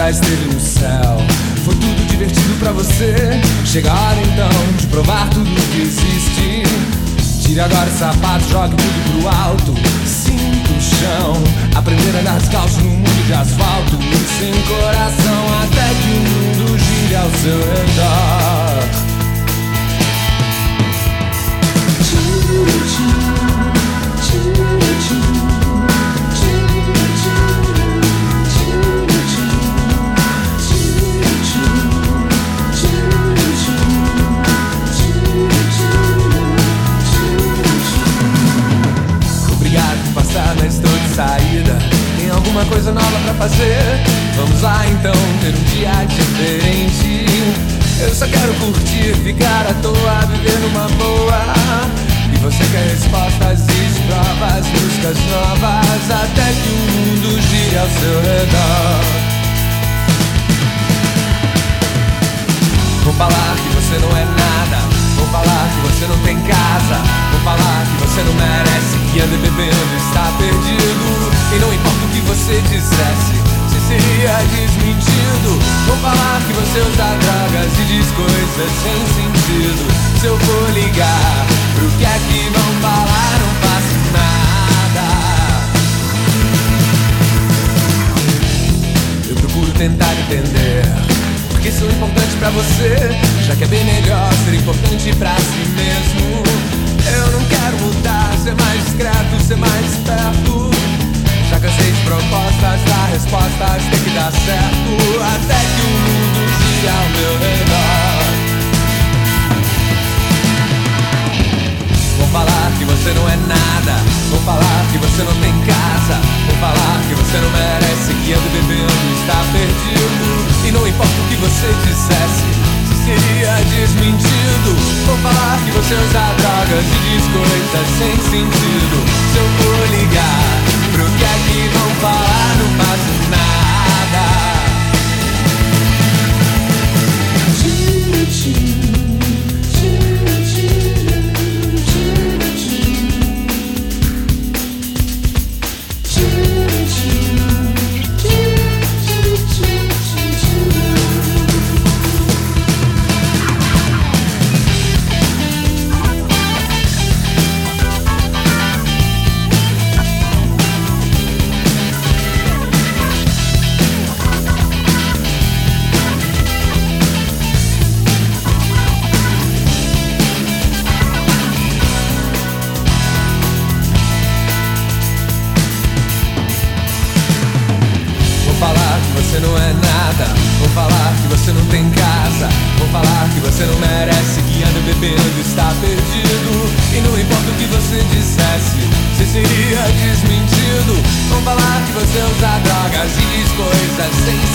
já esteve no céu. Foi tudo divertido pra você. Chega a hora então de provar tudo que existe. Tire agora os sapatos, jogue tudo pro alto. Sinta o chão, aprender a andar descalço no mundo de asfalto. E sem coração até que o mundo gire ao seu redor. Mas estou de saída, tem alguma coisa nova pra fazer? Vamos lá então, ter um dia diferente. Eu só quero curtir, ficar à toa, viver numa boa. E você quer respostas e provas, buscas novas, até que o mundo gire ao seu redor. Vou falar que você não é nada, vou falar que você não tem casa, vou falar que você não merece, que anda bebendo está perdido. E não importa o que você dissesse, se seria desmentido. Vou falar que você usa drogas e diz coisas sem sentido. Se eu for ligar pro que é que vão falar, não faço nada. Eu procuro tentar entender porque sou importante pra você, já que é bem melhor ser importante pra si mesmo. Eu não quero mudar, ser mais discreto, ser mais esperto. Já cansei de propostas, dar respostas, tem que dar certo, até que o mundo gire ao meu redor. Vou falar que você não é nada, vou falar que você não tem casa, vou falar que você não merece, que anda bebendo está perdido. E não importa o que você dissesse, se seria desmentido. Vou falar que você usa drogas e diz coisas sem sentido. Se eu for ligar pro que é que vão falar, não faço nada. Você não é nada, vou falar que você não tem casa, vou falar que você não merece, que anda bebendo está perdido. E não importa o que você dissesse, se seria desmentido. Vou falar que você usa drogas e diz coisas sem